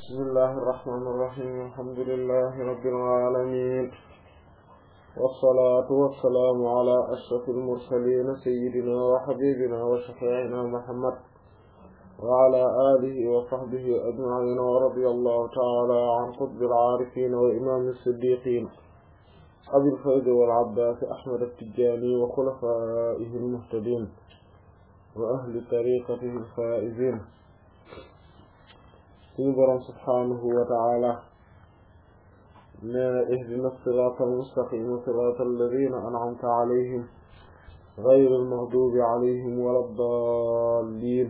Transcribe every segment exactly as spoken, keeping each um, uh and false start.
بسم الله الرحمن الرحيم الحمد لله رب العالمين والصلاة والسلام على أشرف المرسلين سيدنا وحبيبنا وشفيعنا محمد وعلى آله وصحبه أجمعين ورضي الله تعالى عن قطب العارفين وإمام الصديقين أبي الفيض والعباس أحمد التجاني وخلفائه المهتدين وأهل طريقته الفائزين سيبرا سبحانه وتعالى ما اهدنا الصراط المستقيم صراط الذين أنعمت عليهم غير المغضوب عليهم ولا الضالين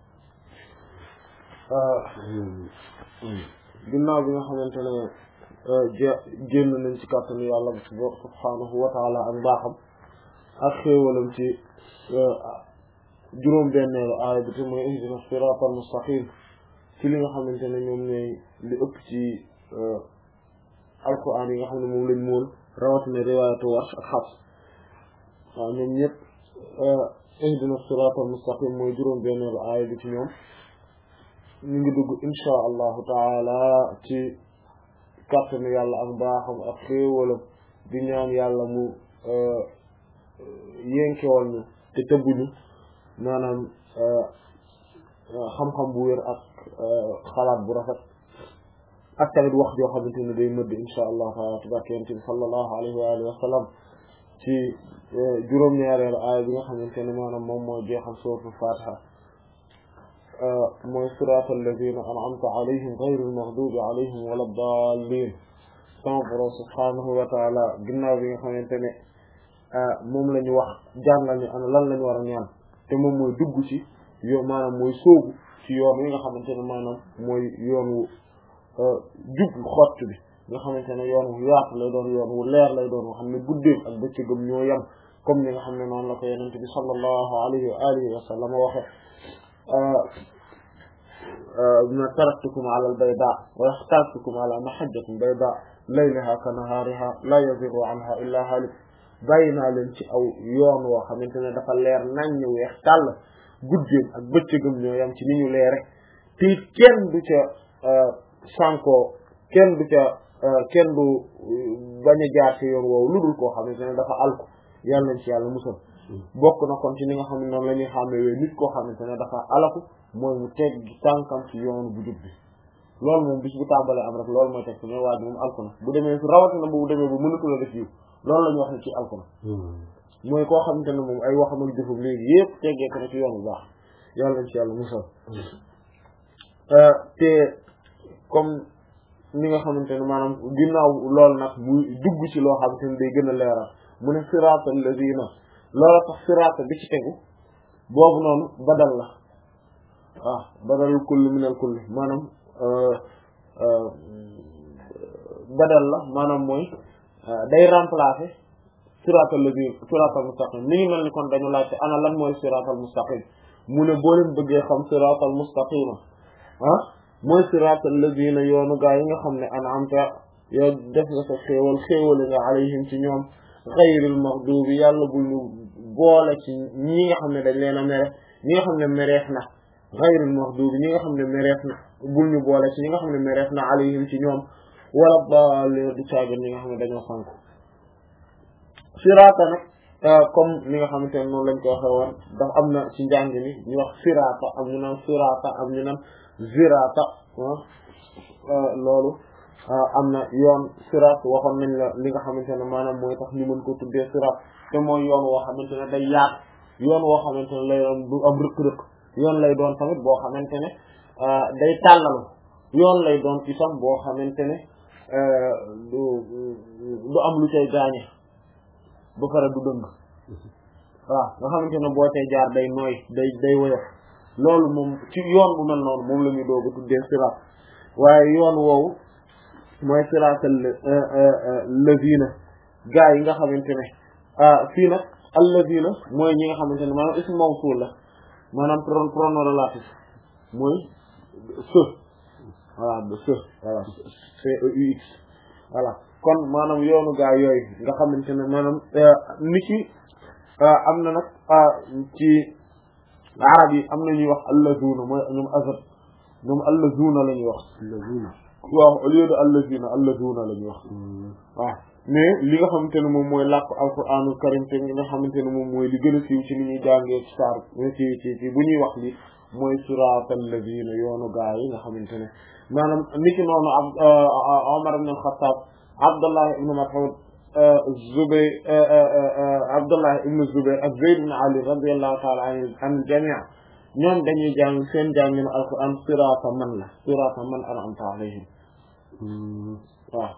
ginnaaw bi nga xamante ne génn nañ ci kàttanu yàlla subhanahu wa taala ak mbaaxam ak xéewalam ci juróom benneelu aaya bi te mooy ihdina siraatal mustaqim ci li nga xamante ne ñoom ñooy li ëpp ci alquran yi nga xam ne moom lañ mool rawatina riwaayatu Warsh ak Hafs waaw ñoom ñëpp ihdina siraatal mustaqim mooy juróom benneelu aaya bi ci ñoom ñu ngi dugg insha allahu taala ci kàttanu yàlla ak mbaaxam ak xéewalam di ñaan yàlla mu yénkewal ñu te tëbbuñu maanaam xam-xam bu wér ak xalaat bu rafet ak tamit wax joo xamante ne day mëdd insha allahu taala tabaraka yonent bi sallallahu alayhi wa alihi wa sallam ci juróom-ñaareelu aaya bi nga xamante ne maanaam moom moo jeexal suratul fatiha mooy siraatal lazina an'amta alayhim ghayril maghdubi alayhim wala daalliin sama borom subhanahu wa taala ginnaaw bi nga xamante ne moom la ñu wax jàngal ñu ana lan la ñu war a ñaan te moom mooy dugg ci yoon maanaam mooy sóobu ci yoon wi nga xamante ne maanaam mooy yoon wu jub xott bi nga xamante ne yoon wu yaatu lay doon yoon wu leer lay doon nga xam ne guddeem ak bëccëgam ñoo yem comme ni nga xam ne noonu la ko yonent bi sallallahu alayhi wa alihi wa sallam waxe ma taraktukum ala al-bayda wa ikhtartukum ala mahajjatin bayda laylaha ka nahariha la yazighu anha illa halik bàyyi naa leen ci aw yoon woo xamante ne dafa leer nañ ñu weex tàll guddeem ak bëccëgam ñoo yam ci ni ñu leere te kenn du ca sànkoo kenn du ca kenn du bañ a jaar ci yoon woowu lu dul koo xamante ne dafa alku yàlla nañ ci yàlla musal bokk na kon ci ni nga xam ne noonu la ñuy xàmmee nit koo xamante ne dafa alaku mooy mu teg tànkam ci yoonu bu jub bi loolu moom bis bu tàmbalee am rek loolu mooy teg ci ne waa ji moom alku na bu demee rawatina bu demee bu mënatu la def yiw loolu la ñu wax ne ci alku na mooy koo xamante ne moom ay waxam ak jëfam léegi yëpp teggee ko ne ci yoon bu baax yàlla nañ ci yàlla musal te comme ni nga xamante ne maanaam ginnaaw loolu nag muy dugg ci loo xamante ne day gën a leeral mu ne siraatal lazina loolu tax siraata bi ci tegu boobu noonu badal la waaw badalul kulli minal kulli maanaam badal la maanaam mooy day remplacer siraatal lazina siraatal mustaqim ni ngi mel ni kon dañu laajte ana lan mooy siraatal mustaqim mu ne boo leen bëggee xam siraatal mustaqima ah mooy siraatal lazina yoonu gaa yi nga xam ne an'amta yow def nga sa xéewal xéewale nga alayhim ci ñoom ghayril maghdubi yàlla bul ñu boole ci ñi nga xam ne dañ leen a mere ñi nga xam ne mereef na ghayril maghdubi ñi nga xam ne mereef na bul ñu boole ci ñi nga xam ne mereef na alayhim ci ñoom wala daalliin du caagan ñi nga xam ne dañoo sànku siraata nag comme ni nga xamante ne noonu lañ ko waxee woon dafa am na ci njàng mi ñu wax siraata am ñu naan siraata am ñu naan ziraata loolu am na yoon siraat waxoon nañ la li nga xamante ne maanaam mooy tax ñu mën ko tuddee siraat te mooy yoon woo xamante ne day yaat yoon woo xamante ne lay doon du am rëq-rëq yoon lay doon tamit boo xamante ne day tàllalu yoon lay doon itam boo xamante ne du du am lu cay gaañe ba pare du dëng waaw nga xamante ne boo cay jaar day nooy day day woyof loolu moom ci yoon bu mel noonu moom la ñuy doog a tuddee siraat waaye yoon woowu mooy siraatal lazina gaa yi nga xamante ne fii nag al lazina mooy ñi nga xamante ne maanaam ismu mawsul la maanaam pronom relatif mooy se voilà de se voilà c e u x voilà kon maanaam yoonu gaa yooyu nga xamante ne maanaam ni ki am na nag ci arab yi am na ñuy wax allazuna mooy ñoom azab ñoom allazuna la ñuy wax allazina waaw au lieu de allazina allazuna la ñuy wax waaw mais li nga xamante ne moom mooy làkk alquranul karim te nga xamante ne moom mooy li gën a siiw ci ni ñuy jàngee ci saar ci ci ci bu ñuy wax li mooy siraatal lazina yoonu gaa yi nga xamante ne maanaam niki noonu ab Omar ibn al-Khattab Abdullah ibn Mas'ud Zubayr Abdullah ibn Zubayr ak Zayd ibn Ali radiyallahu ta'ala an jami' ñoom dañuy jàng seen jànginu alquran siraata man la siraata man an'amta alayhim waaw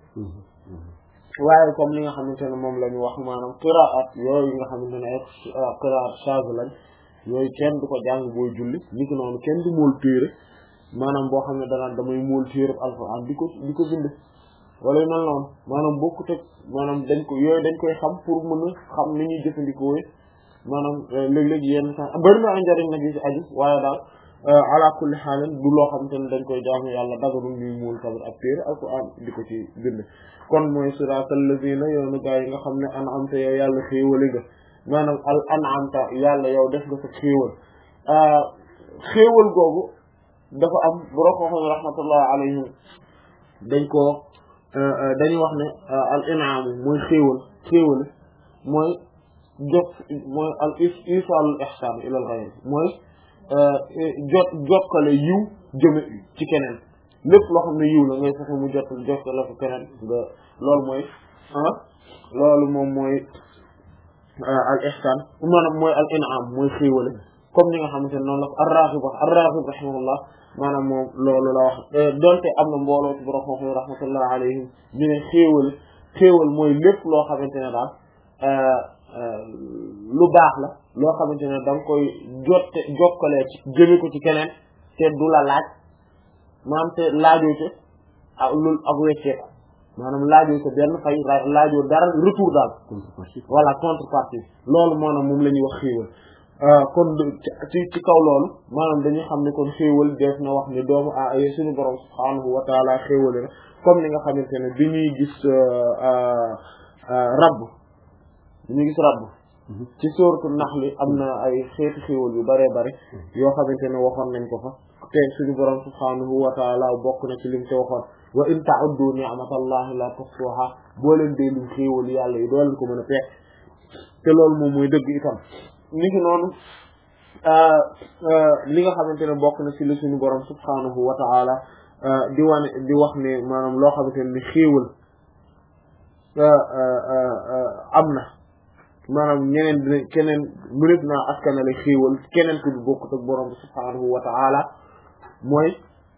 waaye comme li nga xamante ne moom la ñu wax maanaam qiraat yooyu nga xamante ne ay qiraat shaz lañ yooyu kenn du ko jàng booy julli niki noonu kenn du mool téere maanaam boo xam ne danaan damay mool téere alquran di ko di ko bind wala yu mel noonu maanaam bokkut ak maanaam dañ ko yooyu dañ koy xam pour mën a xam ni ñuy jëfandikoo maanaam léeg-léeg yenn sax bari na ay njëriñ nag yu ci aju waaye daal ala kulli xaalin du loo xamante ne dañ koy jaamu yàlla dagarul ñuy muul tamit ak téere alquran di ko ci bind kon mooy siraatal lazina yoonu gaa yi nga xam ne an'amta yow yàlla xéewali nga maanaam al an'amta yàlla yow def nga sa xéewal xéewal googu dafa am borom xam rahmatullah alayhim dañ koo dañuy wax ne al in'am mooy xéewal xéewal mooy jot mooy al isaalul ihsaan ila al ghayr mooy jot jokkale yiw jëme ci keneen lépp loo xam ne yiw la ngay fexe mu jot jokkale ko keneen nga loolu mooy ah loolu moom mooy al ihsaan maanaam mooy al in'am mooy xéewale comme ni nga xamante ne noonu la ko ar-Raghib wax ar-Raghib rahimahullah maanaam moom loolu la wax donte am na mbooloo ci borom xam-xam rahmatullah alayhim ñu ne xéewal xéewal mooy lépp loo xamante ne daal lu baax la loo xamante ne da nga koy jotte jokkalee ci jëme ko ci keneen te du la laaj maanaam te laajoo ca ak lu ak wecceeku maanaam laajoo ca benn fay laajoo dara retour daal voilà contrepartie loolu maanaam moom la ñuy wax xéewal kon ci ci kaw loolu maanaam dañuy xam ne kon xéewal def na wax ne doomu a suñu borom subhaanahu wa taala xéewale na comme ni nga xamante ne bi ñuy gis rabb bi ñuy gis rabb ci sóoratu Nahl am na ay xeeti xéewal yu bare bare yoo xamante ne waxoon nañ ko fa te suñu borom subhaanahu wa taala bokk na ci lim te waxoon wa in ta'uddu ni'matallahi la tuhsuha boo leen dee lim xéewal yàlla yi doo leen ko mën a peek te loolu moom mooy dëgg itam ni ki noonu li nga xamante ne bokk na ci li suñu borom subhaanahu wa ta'ala di wane di wax ne maanaam loo xamante ne xéewal am na maanaam ñeneen dina keneen mëneb naa askanale xéewal keneen ku du bokkut ak borom subhaanahu wa ta'ala mooy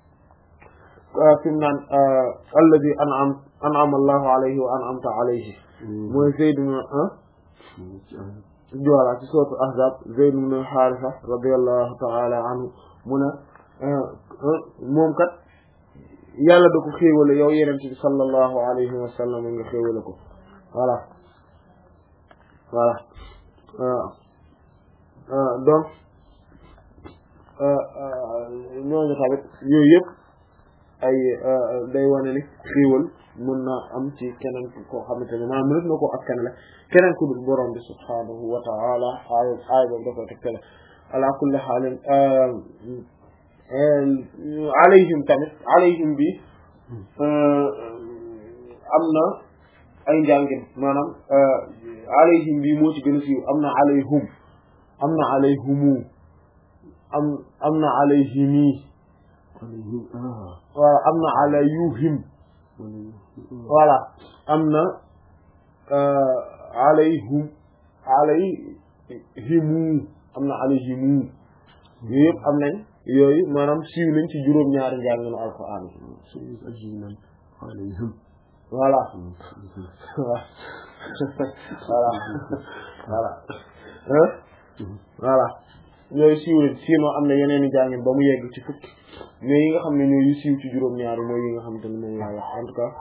fi mu naan alladi an'am an'ama allahu alayhi wa an'amta alayhi mooy sayyiduna voilà ci sourate Ahzab Zayd ibn Haritha radiyallahu ta'ala anhu mu ne moom kat yàlla da ko xéewale yow yeneen ci sallallahu alayhi wa sallam nga xéewale ko voilà voilà donc ñooñu tamit yooyu yëpp ay day wane ni xéewal mën na am ci keneen koo xamante ne maanaam mënat na koo askan la keneen ku dul borom bi subhaanahu wa ta'ala aay aay boobu dafa tegtale ala kulli xaalin alayhim tamit alayhim bi am na ay njàngin maanaam alayhim bi moo ci gën a siiw am na alayhum am na alayhumu am am na alayhimi voilà am na alayuhim voilà am na alayhum alayhimu am na alayhimu yooyu yëpp am nañ yooyu maanaam siiw nañ ci juróom-ñaari njànginu alquran alayhim voilà voilà voilà voilà yooyu siiw nañ sinon am na yeneen i njàngin ba mu yegg ci fukki mais yi nga xam ne ñoo yu siiw ci juróom-ñaari mooy yi nga xam te ne moom laa wax en tout cas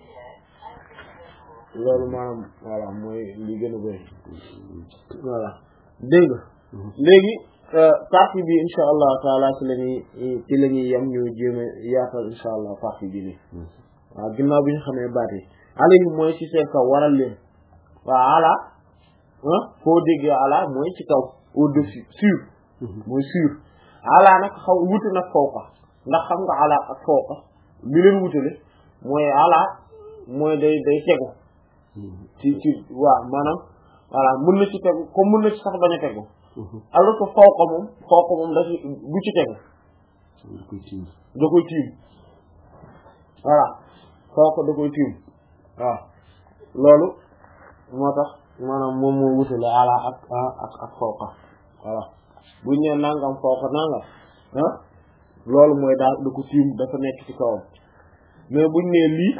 loolu maanaam voilà mooy li gën a bëri voilà dégg nga léegi partie bi insha allah taala ci la ñuy ci la ñuy yem ñu jéem a yaatal insha allah partie bi nii waaw ginnaaw bi ñu xamee baat yi alayhim mooy ci seen kaw waral leen waaw ala ah foo déggee ala mooy ci kaw au-dessus sur mooy sur ala nag xaw wutu nag fawqa ndax xam nga ala ak fawqa bi leen wutale mooy ala mooy day day tegu ci ci waaw maanaam voilà mën na ci tegu comme mën na ci sax bañ a tegu alors que fawqa moom fawqa moom da ci du ci tegu da koy tiim voilà fawqa da koy tiim waaw loolu moo tax maanaam moom moo wutale ala ak ak ak fawqa voilà bu ñu nee nangam fawqa nangam ah loolu mooy daal da ko tiim dafa nekk ci kawam mais bu ñu nee lii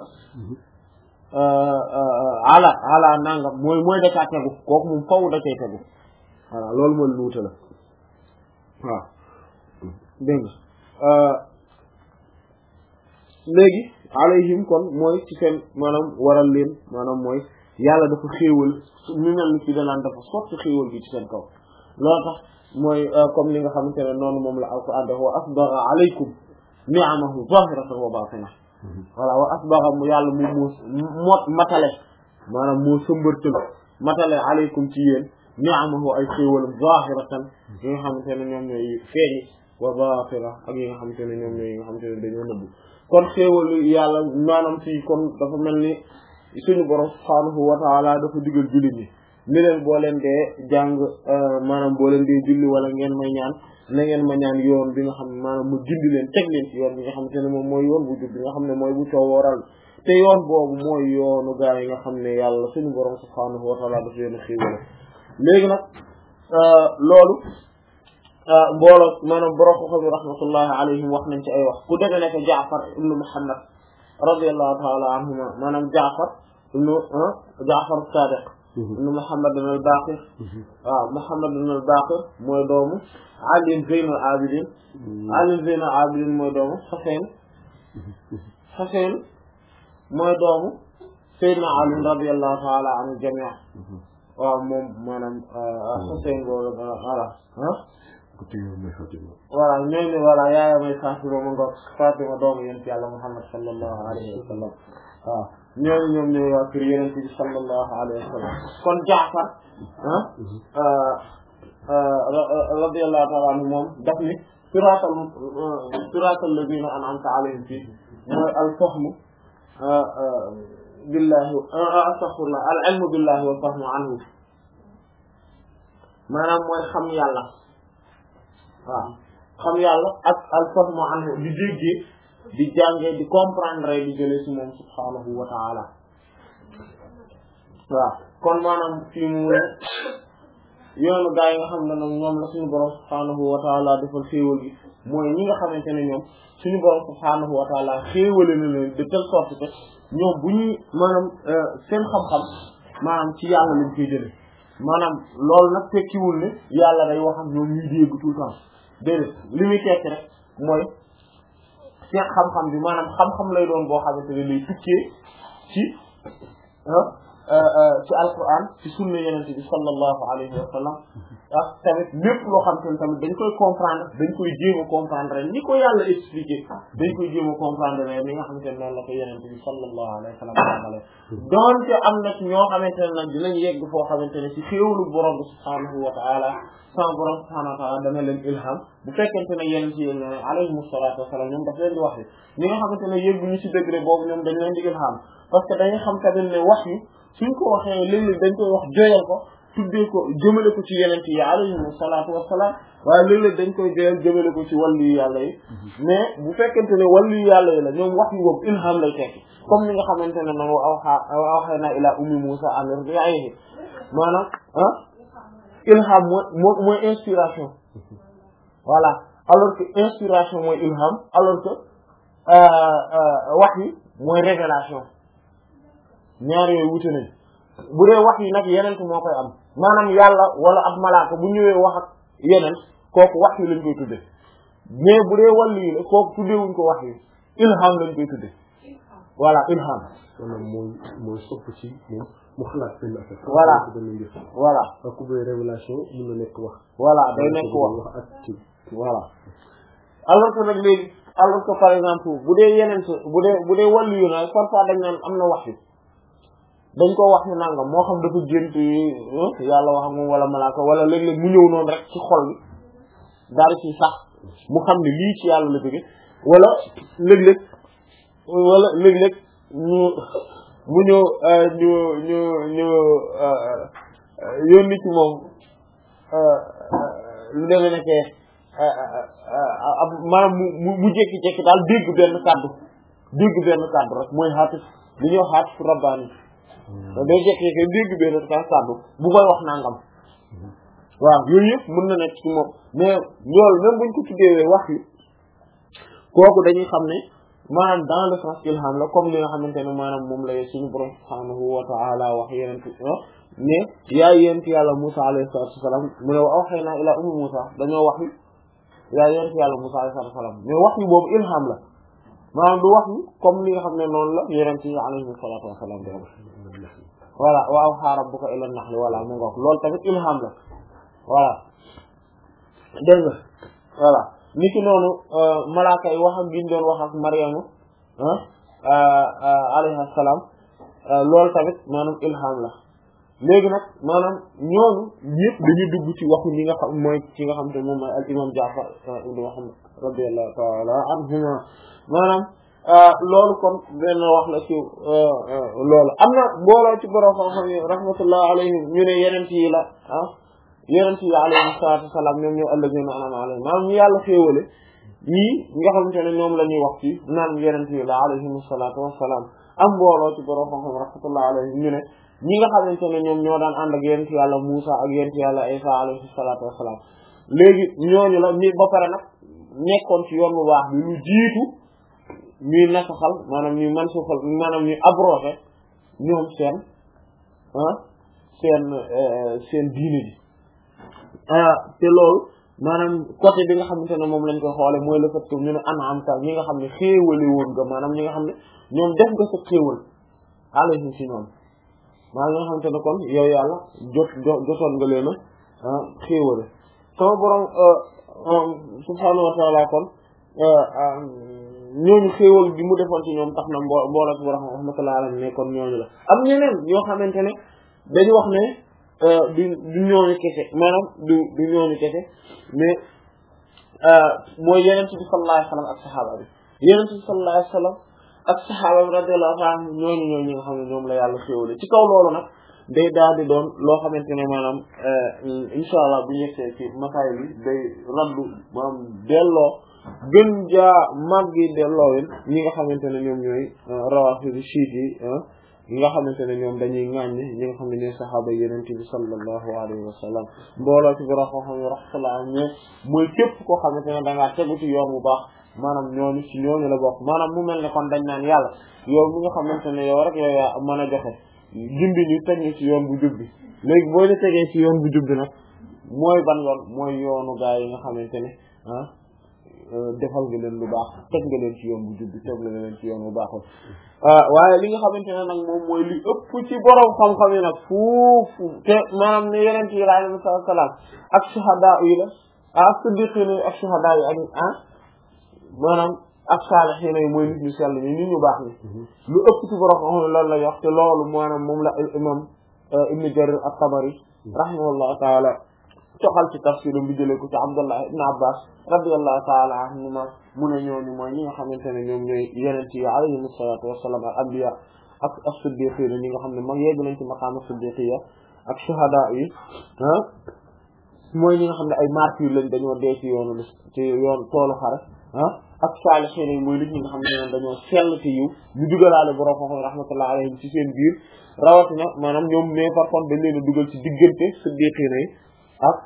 ah ala ala nangam mooy mooy da caa tegu kooku moom faw da cay tegu voilà loolu mooy lu wutale waaw dégg nga léegi alayhim kon mooy ci seen maanaam waral leen maanaam mooy yàlla dafa xéewal ñu mel ni ci danaan dafa sotti xéewal bi ci seen kaw loolu tax mooy comme li nga xamante ne noonu moom la alquran def wa asbagha alaykum ni'amahu zahiratan wa batina voilà wa asbagha mu yàlla mu moo mot matale maanaam moo sëmbërtël matale alaykum ci yéen ni'amahu ay xéewalam zahiratan yi nga xamante ne ñoom ñooy feeñi wa batina ak yi nga xamante ne ñoom ñooy yi nga xamante ne dañoo nëbbu kon xéewalu yàlla maanaam fii kon dafa mel ni suñu borom subhaanahu wa ta'ala dafa digal jullit ñi ni leen boo leen dee jàng maanaam boo leen dee julli wala ngeen may ñaan na ngeen ma ñaan yoon bi nga xam ne maanaam mu gindi leen teg leen ci yoon bi nga xamante ne moom mooy yoon bu jub bi nga xam ne mooy bu coowooral te yoon boobu mooy yoonu gaa yi nga xam ne yàlla suñu borom subhaanahu wa ta'ala dafa leen xéewale léegi nag loolu mbooloo maanaam borom ko xam ne rahmatullahi alayhim wax nañ ci ay wax ku deme nekk Jaafar ibnu Muhammad radiyallahu ta'ala anhuma maanaam Jaafar ibnu Jaafar Sadiq ibnu Muhammad al-Baqir waaw Muhammad al-Baqir mooy doomu Ali Zaynul Abidin Ali Zaynul Abidin mooy doomu Husayn Husayn mooy doomu Sayyidina Ali radiyallahu ta'ala anhu jami' waaw moom maanaam Husayn boobu voilà voilà ñooñu voilà yaaya may Fatima ma nga Fatima doomu yonent Yàlla Muhammad sallallahu alayhi wa sallam waaw ñooñu ñoom ñooy waa kër yonent bi sallallahu alayhi wa sallam kon Jaafar radiyallahu ta'ala anhu moom daf ni siraatal siraatal lazina an'amta alayhim fii mooy al-fahmu billahi astaghfirullah al-ilmu billahi wal fahmu anhu maanaam mooy xam yàlla waaw xam yàlla ak al-fahmu anhu di déggee di jàngee di comprendre di jëlee ci moom subhaanahu wa ta'ala waaw kon maanaam fii mu ne yoonu gaa yi nga xam ne nag ñoom la suñu borom subhaanahu wa ta'ala defal xéewal gi mooy ñi nga xamante ne ñoom suñu borom subhaanahu wa ta'ala xéewale na leen de telle sorte que ñoom bu ñuy maanaam seen xam-xam maanaam ci yàlla lañ koy jëlee maanaam loolu nag tekkiwul ne yàlla day wax ak ñoom ñuy dégg tout le temps déedéet li muy tekki rek mooy seen xam-xam bi maanaam xam-xam lay doon boo xamante ne lay tukkee ci ci alquran ci sunna yenente bi sallallahu alayhi wa sallam ak tamit lépp loo xam te ne tamit dañ koy comprendre dañ koy jéem a comprendre ni ko yàlla expliqué dañ koy jéem a comprendre ne ni nga xamante ne noonu la ko yenente bi sallallahu alayhi wa sallam amale doonte am na ci ñoo xamante ne nag dinañ yegg foo xamante ne ci xéewlu borom bi subhaanahu wa ta'ala sama borom subhaanahu wa ta'ala dana leen ilham bu fekkente ne yenente yi ne alayhimu salaatu wa salaam ñoom daf leen di wax ni nga xamante ne yegguñu ci degré boobu ñoom dañ leen di ilham parce que dañuy xam tamit ne wax yu suñ ko waxee léeg-léeg dañ koy wax joyal ko tuddee ko jëmale ko ci yeneen yi alayhimu salaatu wassalaam waaye léeg-léeg dañ koy joyal jëmale ko ci wàllu yu yàlla yi mais bu fekkente ne wàllu yu yàlla yi la ñoom wax yu boobu ilham lay tekki comme ni nga xamante ne noonu awxa awxayna ilaa ummi Muusaa an irdi'ihi maanaam ah ilham mooy mooy inspiration voilà alors que inspiration mooy ilham alors que wax yi mooy révélation ñaar yooyu wute nañ bu dee wax yi nag yeneen moo koy am maanaam yàlla wala ab malaaka bu ñëwee wax ak yeneen kooku wax yi lañ koy tudde mais bu dee wàllu yi la kooku tuddewuñ ko wax yi ilham lañ koy tudde voilà ilham maanaam mooy mooy sopp ci moom mu xalaat benn affaire voilà voilà ak bu révélation mën na nekk wax voilà day nekk wax ak ci voilà alors que nag léegi alors que par exemple bu dee yeneen bu dee bu dee wàllu yi nag parfois dañ naan am na wax yi dañ ko wax ni nangam moo xam dafa gént yàlla wax ak moom wala malaaka wala léeg-léeg mu ñëw noonu rek ci xol bi daal ci sax mu xam ne lii ci yàlla la jóge wala léeg-léeg wala léeg-léeg ñu mu ñëw ñu ñu ñu yónni ci moom lu demee nekkee maanaam mu mu jékki-jékki daal dégg benn kàddu dégg benn kàddu rek mooy xaatif li ñuy wax xaatif rabbaani day jékki-jékki dégg benn kàddu bu koy wax nangam waaw yooyu yëpp mën na nekk ci moom mais loolu même buñ ko tuddee wax yi kooku dañuy xam ne maanaam dans le sens ilham la comme li nga xamante ne maanaam moom la suñu borom subhaanahu wa ta'ala wax yeneen ne yaa yent yàlla Musa alayhi salaatu wasalaam mu ne wa awhaynaa ilaa ummi Musa dañoo wax yi yaa yent yàlla Musa alayhi salaatu wasalaam mais wax yi boobu ilham la maanaam du wax yi comme li nga xam ne noonu la yeneen yi alayhi salaatu wasalaam di wax voilà wa awhaa rabbuka ilaa naxli voilà mu nga wax loolu tamit ilham la voilà dégg nga voilà ni ki noonu malaaka yi wax ak giñ doon wax ak Maryamu alayha salaam loolu tamit maanaam ilham la léegi nag maanaam ñooñu yëpp dañuy dugg ci waxu ñi nga xam mooy ci nga xam te moom mooy al imam Jaafar ibn Muhammad radiyallahu ta'ala anhuma maanaam loolu kon benn wax la ci loolu am na mbooloo ci borom xam-xam yi rahmatullah alayhim ñu ne yeneen yi la ah yeneen yi alayhi salaatu wasalaam ñoom ñoo allazina an'ama alayhim maanaam ñu yàlla xéewale ñii nga xamante ne ñoom la ñuy wax ci naan yeneen yi la alayhim salaatu wasalaam am mbooloo ci borom xam-xam rahmatullah alayhim ñu ne ñi nga xamante ne ñoom ñoo daan ànd ak yonent yàlla Muusa ak yonent yàlla Isa alayhi salaatu wassalaam léegi ñooñu la ñi ba pare nag nekkoon ci yoon bu baax bi lu jiitu ñuy nasaxal maanaam ñuy mansuxal maanaam ñuy abrogé ñoom seen ah seen seen diine ji ah te loolu maanaam côté bi nga xamante ne moom lañ koy xoole mooy le fait que ñu ne an'amta ñi nga xam ne xéewale woon nga maanaam ñi nga xam ne ñoom def nga sa xéewal alayhim si ñoom maa nga xamante ne kon yow yàlla jot jotoon nga leen a xéewale sama borom subhaanahu wa ta'ala kon ñooñu xéewal bi mu defoon ci ñoom tax na mbo mbooloo ci borom rahmatullahi alayhi ne kon ñooñu la am ñeneen ñoo xamante ne dañu wax ne du du ñooñu kese maanaam du du ñooñu kese mais mooy yeneen bi sallallahu alayhi wa sallam ak saxaaba bi yeneen bi sallallahu alayhi wa sallam ak saxaaba bi radiyallahu anhum ñooñu ñooñu ñi nga xam ne ñoom la yàlla xéewale ci kaw loolu nag day daal di doon loo xamante ne maanaam insha allah bu ñegsee ci masaay bi day raddu maanaam delloo gën jaa màggi delloo wen ñi nga xamante ne ñoom ñooy rawaafidi chiit yi ñi nga xamante ne ñoom dañuy ŋàññi ñi nga xam ne ñooy saxaaba yenente bi sallallahu alayhi wa sallam mbooloo ci boro koo xam ne rahmatullah ñe mooy képp koo xamante ne dangaa tegu ci yoon bu baax maanaam ñooñu ci ñooñu la bokk maanaam mu mel ne kon dañ naan yàlla yow mi nga xamante ne yow rek yow yaa mën a joxe gindi ñu teg ñu ci yoon bu jub bi léegi boo ñu tegee ci yoon bu jub bi nag mooy ban yoon mooy yoonu gaa yi nga xamante ne ah defal nga leen lu baax teg nga leen ci yoon bu jub bi teg nga leen ci yoon bu baax waaye li nga xamante ne nag moom mooy li ëpp ci borom xam-xam yi nag fuufu te maanaam ne yeneen ci alayhi salaam ak shuhada yi la ak siddiqin yi ak shuhada yi ak ah maanaam ak saalihiin yi mooy nit ñu sell ñi nit ñu baax ni lu ëpp ci borom xam ne loolu la wax te loolu maanaam moom la imam Ibn Jarir at-Tabari rahimahullahu taala toxal ci tafsiram bi jëlee ko ci Abdullah ibn Abbas radiyallahu taala anhuma mu ne ñooñu mooy ñi nga xamante ne ñoom ñooy yeneen yi alayhimu salaatu wassalaam ak anbiya ak as-siddiqiin ñi nga xam ne mag yegg nañ ci maqaam as-siddiqiyya ak shuhada yi ah mooy ñi nga xam ne ay martyr lañ dañoo dee ci yoonu ci yoon toolu xare ah ak saalihiin yi mooy nit ñi nga xam ne ñoom dañoo sell ci yiw ñu dugalaale borom xam rahmatullahi alayhim ci seen biir rawatina maanaam ñoom mais par contre dañ leen a dugal ci diggante siddiqiin yi ak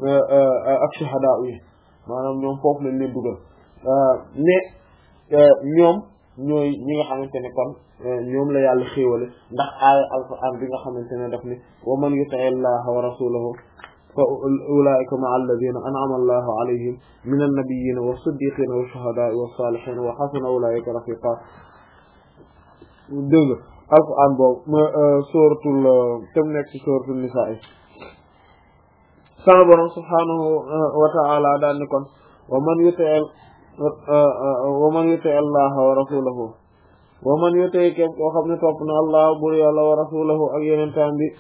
ak shuhada yi maanaam ñoom foofu lañ leen dugal mais ñoom ñooy ñi nga xamante ne kon ñoom la yàlla xéewale ndax aaya alquran bi nga xamante ne daf ni wa man yuti'i llaha wa rasulahu fa ulaika ma'a alladhina an'ama allahu alayhim min an-nabiyyina wa siddiqina wa shuhada'i wa salihin wa hasuna ulaika rafiqa dégg alquran boobu suratul tam nekk ci suratul nisaa sama borom subhanahu wa ta'ala daan ni kon wa man yuti'i wa man yuti'i allaha wa rasulahu wa man yuti'i képp koo xam ne topp na allah bur yàlla wa rasulahu ak yeneen taam bi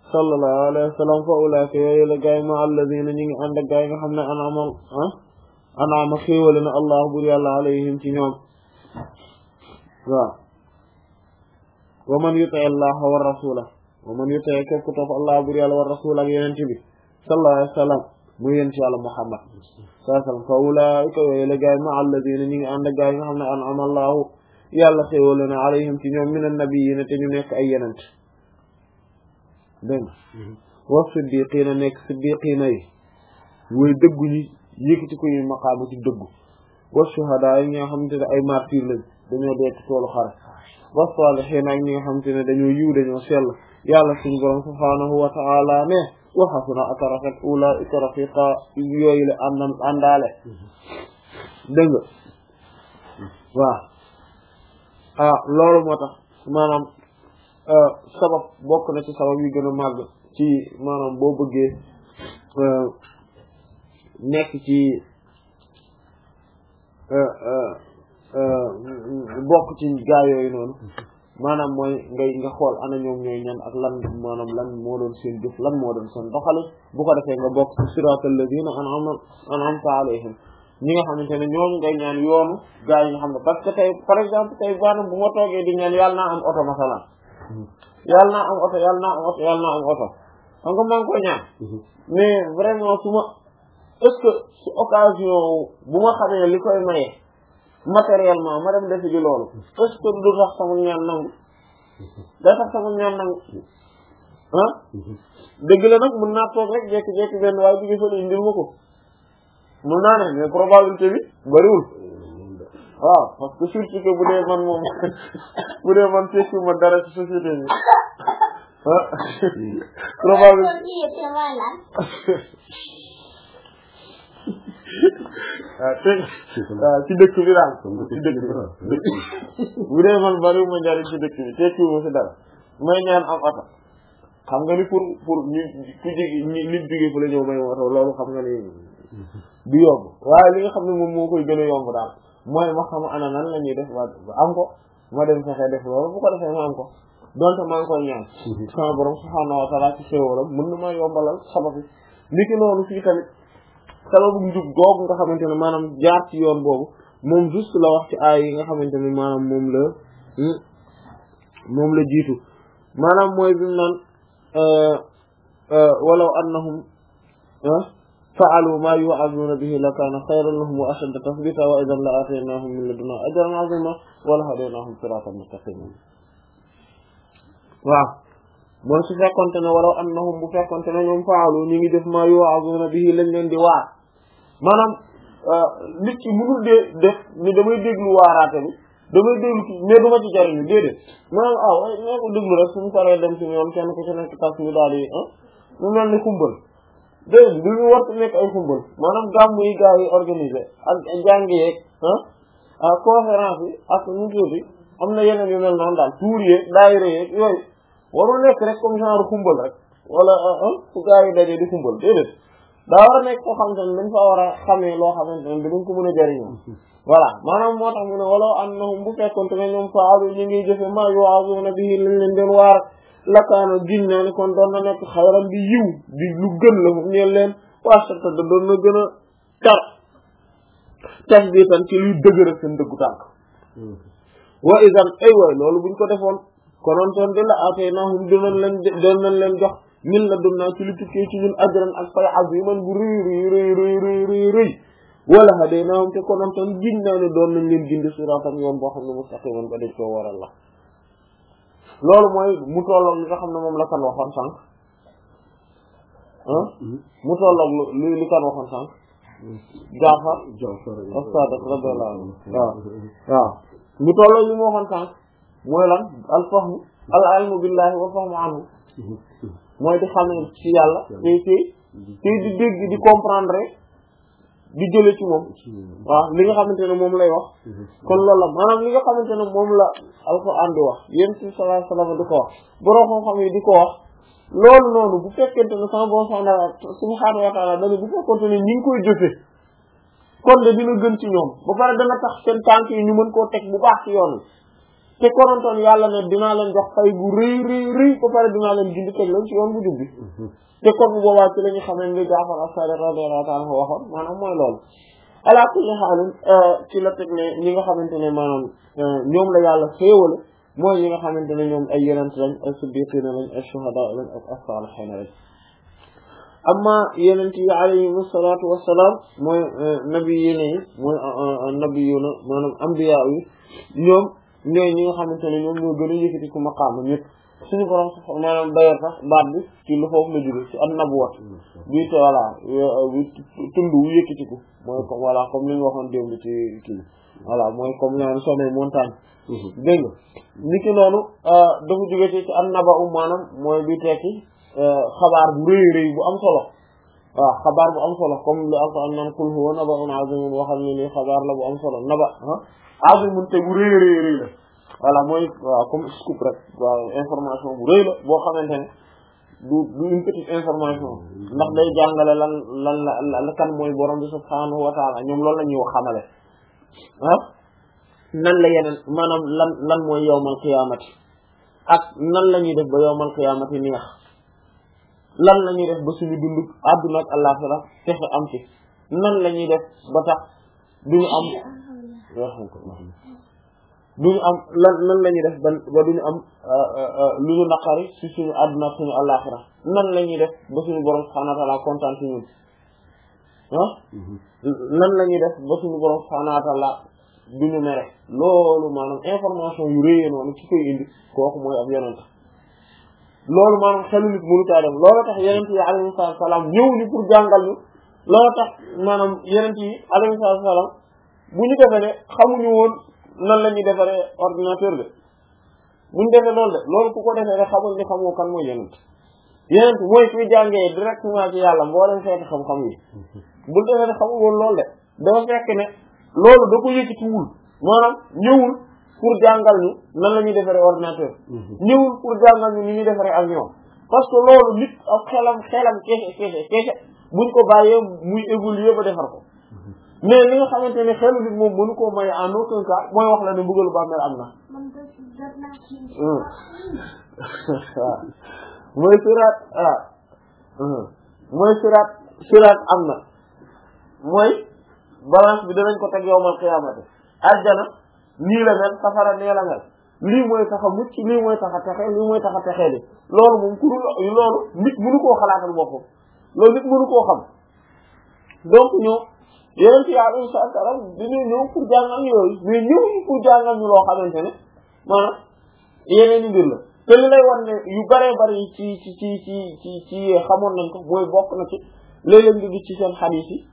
sallallahu alayhi wa sallam fa ulaika yooyu la gaay ma alladina ñi ngi ànd ak gaay nga xam ne an'ama ah anaama xéewale na allah bur yàlla alayhim ci ñoom waaw wa man yuti allah wa rasula wa man yuti képp ku topp allah bur yàlla wa rasula ak yeneen bi sallallahu alayhi wa sallam muy yéen ci yàlla muhammad sallallahu alayhi wa sallam fa ulaika yooyu la gaay ma alladina ñi ngi ànd ak gaay yi nga xam ne an'ama allahu yàlla xéewale na alayhim ci ñoom min annabiyina te ñu nekk ay yenent dégg wa siddiqina nekk siddiqina yi woy dëggu ñi yëkkati ko ñu maqaama ci dëggu wa shuhada yi ñi nga xamante ne ay martyr lañ dañoo dee ci toolu xare wa salihin ak ñi nga xamante ne dañoo yiw dañoo sell yàlla suñu borom subhanahu wa ta'ala ne wa hasuna ak rafet ulaika rafiqa yooyu la àndam àndaale dégg nga waaw ah loolu moo tax maanaam sabab bokk na ci sabab yi gën a màgg ci maanaam boo bëggee nekk ci bokk ci gaa yooyu noonu maanaam mooy ngay nga xool ana ñoom ñooy ñan ak lan maanaam lan moo doon seen jëf lan moo doon seen doxali bu ko defee nga bokk ci siratal ladina an'ama an'amta alayhim ñi nga xamante ne ñooñu ngay ñaan yoonu gaa yi nga xam ne parce que tey par exemple tey maanaam bu ma toogee di ñaan yàlla naa am oto masalan yàlla naa am oto yàlla naa am oto yàlla naa am oto xam nga maa ngi koy ñaan mais vraiment su ma est-ce que su occasion bu ma xamee li koy maye matériellement ma dem defi di loolu est-ce que du tax sama ñaan nangu day tax sama ñaan nangu ah dëgg la nag mën naa toog rek jekki-jekki benn waaye bi gisal indil ma ko mën naa ne mais probabilité bi bariwul waaw parce que surtout que bu dee man moom bu dee man tekki ma dara ci société bi ah probabilité waaw te waaw ci dëkk bi daal ci dëkk bi bu dee man bariwul ma njariñ ci dëkk bi tekki ma ci dara may ñaan am oto xam nga ni pour pour ñu ku jigi nit jóge fu la ñëw may oto loolu xam nga ni du yomb waaye li nga xam ne moom moo koy gën a yomb daal mooy ma xam ana nan la ñuy def ba am ko ma dem fexe def loolu bu ko defee ma am ko donte maa ngi koy ñaan sama borom subhaanahu wa ta'ala ci xéewalam mën na maa yombalal sabab yi li ki noonu fii tamit sababu njub googu nga xamante ne maanaam jaar ci yoon boobu moom juste la wax ci aay yi nga xamante ne maanaam moom la moom la jiitu maanaam mooy bi mu naan walaw annahum fa'alu ma yu'azuna bihi lakana khayran lahum wa ashadda tathbita wa idhan la ataynahum min ladunna ajran 'azima wa la hadaynahum siratan mustaqima waaw mooy su fekkonte ne walaw annahum bu fekkonte ne ñoom fa'alu ñu ngi def ma yu'azuna bihi lañ leen di waar maanaam nit ki mënul de def ni damay déglu waaraate bi damay déglu ci mais duma ci jariñu déedéet maanaam ah waaye ñoo ko déglu rek suñu paree dem ci ñoom kenn ku ci nekk tas ñu daal di ah mu mel ni xumbal dégg du ñu war nekk ay xumbal maanaam gàmm yi gars yi organisé ak jàng yeeg ah conférence yi ak ñu tuuti am na yeneen yu mel noonu daal tuur yeeg daayira yeeg yooyu warul nekk rek comme genre xumbal rek wala fu gars yi dajee di xumbal déedéet daa war a nekk koo xamante ne dañ fa war a xamee loo xamante ne dañ ko mën a jariñoo voilà maanaam moo tax mu ne wala annahum bu fekkonte ne ñoom faalu ñu ngi jëfe ma yu'azuna bihi lañ leen doon waar lakaana giñ naa ni kon doon na nekk xayran bi yiw di lu gën la mu ñeel leen wasata da doon na gën a tar tas bi tan ci luy dëgëral seen dëggu tànk wa idan ay waay loolu buñ ko defoon konoon toon di la ataynahum dinañ leen doon nañ leen jox min la dun naa ci lu tukkee ci ñun ajran ak fay aziman bu rëy rëy rëy rëy rëy rëy rëy wala hadaynahum te konoon toon giñ naa ne doon nañ leen gindi siratan yoon boo xam ne mustaqiman ba dañ koo waral la loolu mooy mu tolloog li nga xam ne moom la kan waxoon sànq ah mu tolloog li li kan waxoon sànq Jaafar as-Sadiq radiyallahu anhu waaw waaw mu tolloog li mu waxoon sànq mooy lan al fahmu al ilmu billahi wa fahmu anhu mooy di xam ne ci yàlla tey tey tey di dégg di comprendre di jële ci moom waaw li nga xamante ne moom lay wax kon loolu la maanaam li nga xamante ne moom la alquran di wax yéen ci sallallahu alayhi wasallam di ko wax borom xam-xam yi di ko wax loolu noonu bu fekkente ne sama borom subhanahu wa ta'ala dana bu fekkente ne ñi ngi koy jëfe kon de dina gën ci ñoom ba pare dana tax seen tànk yi ñu mën koo teg bu baax ci yoon te konontoon yàlla ne dinaa leen jox fay bu rëy rëy rëy ba pare dinaa leen gindi teg leen ci yoon bu jub bi te kon bu boobaa ci la ñu xamee ni Jaafar as-Sadiq radiyallahu ta'ala anhu waxoon maanaam mooy loolu ala kulli xaalin ci la teg ne ñi nga xamante ne maanaam ñoom la yàlla xéewale mooy ñi nga xamante ne ñoom ay yenent lañ ay siddiqina lañ ay shuhada lañ ak as-salihin lañ amma yenent yi alayhim salaatu wassalaam mooy nabi yi ne mooy nabiyuna maanaam ambiya yi ñoom ñooy ñi nga xamante ne ñoom ñoo gën a yëkkati ku maqaama ñëpp suñu borom maanaam d'ailleurs sax baat bi ci lu foofu la jóge ci an nabuwat bi te voilà tund wu yëkkatiku mooy comme voilà comme li ñu waxoon démb ci kii voilà mooy comme naan sommet montagne dégg nga ni ki noonu dafa jóge ci ci an naba u maanaam mooy bi tekki xabaar bu rëy rëy bu am solo waaw xabaar bu am solo comme li alquran naan qul huwa naba'un azimun waxal ne ni xabaar la bu am solo naba ah azimun te bu rëy rëy rëy la voilà mooy waaw comme scoop rek waaw information bu rëy la boo xamante ne du du une petite information ndax day jàngale lan lan la la kan mooy borom bi subhanahu wa ta'ala ñoom loolu la ñuy wax xamale ah nan la yeneen maanaam lan lan mooy yawmal qiyaamati ak nan la ñuy def ba yawmal qiyaamati neex lan la ñuy def ba suñu dund àdduna ak àllaxira texe am ci nan la ñuy def ba tax duñu am duñu am lan nan la ñuy def ba ba duñu am lu ñu naqari ci suñu àdduna ak suñu àllaxira nan la ñuy def ba suñu borom subhanahu wa ta'ala kontaan ci ñun ah nan la ñuy def ba suñu borom subhanahu wa ta'ala duñu mere loolu maanaam information yu réyee noonu ci koy indi kooku mooy ab yonent loolu maanaam xelu nit mënu taa dem loolu tax yonent yi alayhi salaam ñëw ni pour jàngal ñu loolu tax maanaam yonent yi alayhi salaam bu ñu defee ne xamuñu woon nan la ñuy defaree ordinateur de bu ñu defee loolu de loolu ku ko defee rek xamul ni xamoo kan mooy yonent yonent mooy kuy jàngee directement ci yàlla mboolem fekk xam-xam yi bu defee ne xamul woon loolu de dafa fekk ne loolu da ko yëkkatiwul maanaam ñëwul pour jàngal ñu nan la ñuy defaree ordinateur ñëwul pour jàngal ñu ni ñuy defaree avion parce que loolu nit ak xelam xelam kese kese kese buñ ko bàyyee muy évoluer ba defar ko mais li nga xamante ne xelu nit moom mënu koo may en aucun cas mooy wax la ne mbugalu bàmmeel am na waaw mooy siraat ah mooy siraat siraat am na mooy balance bi danañ ko teg yowmal qiyaamati àjjana nii la mel safara nee la mel lii mooy tax a mucc lii mooy tax a texe lii mooy tax a texee li loolu moom ku dul loolu nit mënu koo xalaatal boppam loolu nit mënu koo xam donc ñoo yeneen ci yàlla insha Allah dañoo ñëw pour jàngal yooyu mais ñëw ñu pour jàngal ñu loo xamante ne maanaam yeneen i mbir la te li lay wan ne yu baree bari ci ci ci ci ci ci xamoon nañ ko mooy bokk na ci léeg-léeg nga gis ci seen xadiis yi